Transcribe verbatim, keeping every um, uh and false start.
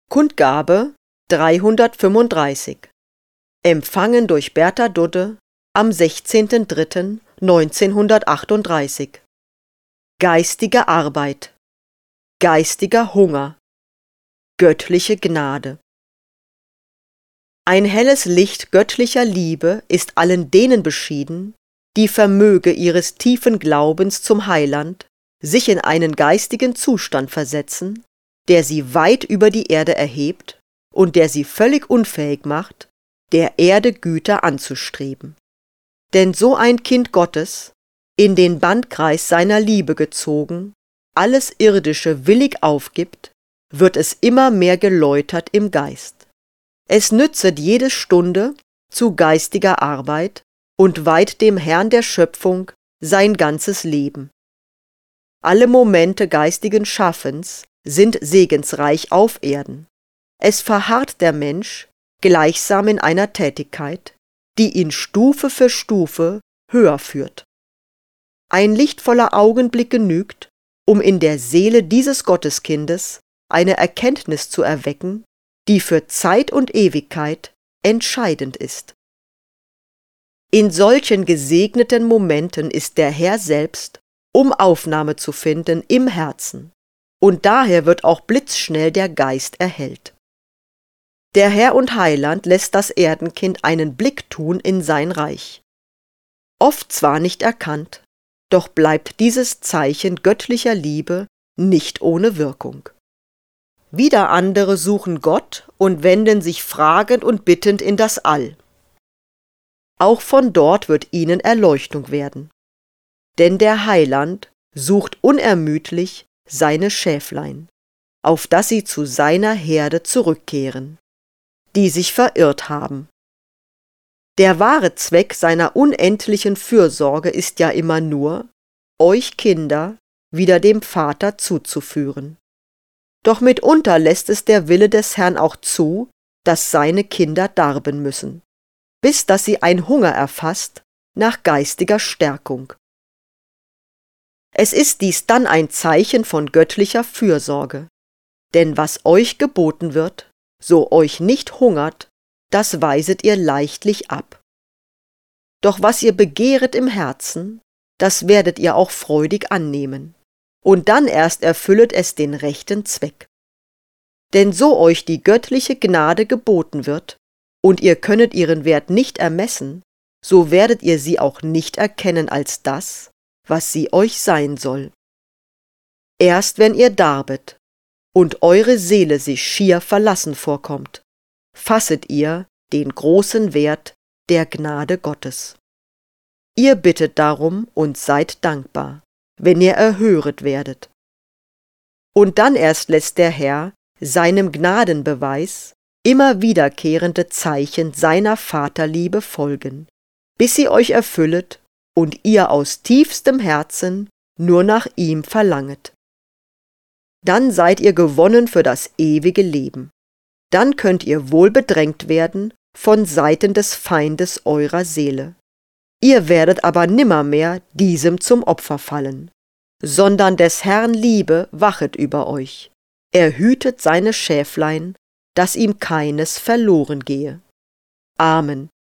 Kundgabe dreihundertfünfunddreißig. Empfangen durch Bertha Dudde am sechzehnten dritten neunzehnhundertachtunddreißig. Geistige Arbeit, geistiger Hunger, göttliche Gnade. Ein helles Licht göttlicher Liebe ist allen denen beschieden, die Vermöge ihres tiefen Glaubens zum Heiland sich in einen geistigen Zustand versetzen, der sie weit über die Erde erhebt und der sie völlig unfähig macht, der Erde Güter anzustreben. Denn so ein Kind Gottes, in den Bandkreis seiner Liebe gezogen, alles Irdische willig aufgibt, wird es immer mehr geläutert im Geist. Es nützet jede Stunde zu geistiger Arbeit und weiht dem Herrn der Schöpfung sein ganzes Leben. Alle Momente geistigen Schaffens sind segensreich auf Erden. Es verharrt der Mensch gleichsam in einer Tätigkeit, die ihn Stufe für Stufe höher führt. Ein lichtvoller Augenblick genügt, um in der Seele dieses Gotteskindes eine Erkenntnis zu erwecken, die für Zeit und Ewigkeit entscheidend ist. In solchen gesegneten Momenten ist der Herr selbst, um Aufnahme zu finden im Herzen, und daher wird auch blitzschnell der Geist erhellt. Der Herr und Heiland lässt das Erdenkind einen Blick tun in sein Reich. Oft zwar nicht erkannt, doch bleibt dieses Zeichen göttlicher Liebe nicht ohne Wirkung. Wieder andere suchen Gott und wenden sich fragend und bittend in das All. Auch von dort wird ihnen Erleuchtung werden. Denn der Heiland sucht unermüdlich seine Schäflein, auf dass sie zu seiner Herde zurückkehren, die sich verirrt haben. Der wahre Zweck seiner unendlichen Fürsorge ist ja immer nur, euch Kinder wieder dem Vater zuzuführen. Doch mitunter lässt es der Wille des Herrn auch zu, dass seine Kinder darben müssen, bis dass sie ein Hunger erfasst nach geistiger Stärkung. Es ist dies dann ein Zeichen von göttlicher Fürsorge, denn was euch geboten wird, so euch nicht hungert, das weiset ihr leichtlich ab. Doch was ihr begehret im Herzen, das werdet ihr auch freudig annehmen, und dann erst erfüllet es den rechten Zweck. Denn so euch die göttliche Gnade geboten wird, und ihr könnet ihren Wert nicht ermessen, so werdet ihr sie auch nicht erkennen als das, was sie euch sein soll. Erst wenn ihr darbet und eure Seele sich schier verlassen vorkommt, fasset ihr den großen Wert der Gnade Gottes. Ihr bittet darum und seid dankbar, wenn ihr erhöret werdet. Und dann erst lässt der Herr seinem Gnadenbeweis immer wiederkehrende Zeichen seiner Vaterliebe folgen, bis sie euch erfüllet und ihr aus tiefstem Herzen nur nach ihm verlanget. Dann seid ihr gewonnen für das ewige Leben. Dann könnt ihr wohl bedrängt werden von Seiten des Feindes eurer Seele. Ihr werdet aber nimmermehr diesem zum Opfer fallen, sondern des Herrn Liebe wachet über euch. Er hütet seine Schäflein, dass ihm keines verloren gehe. Amen.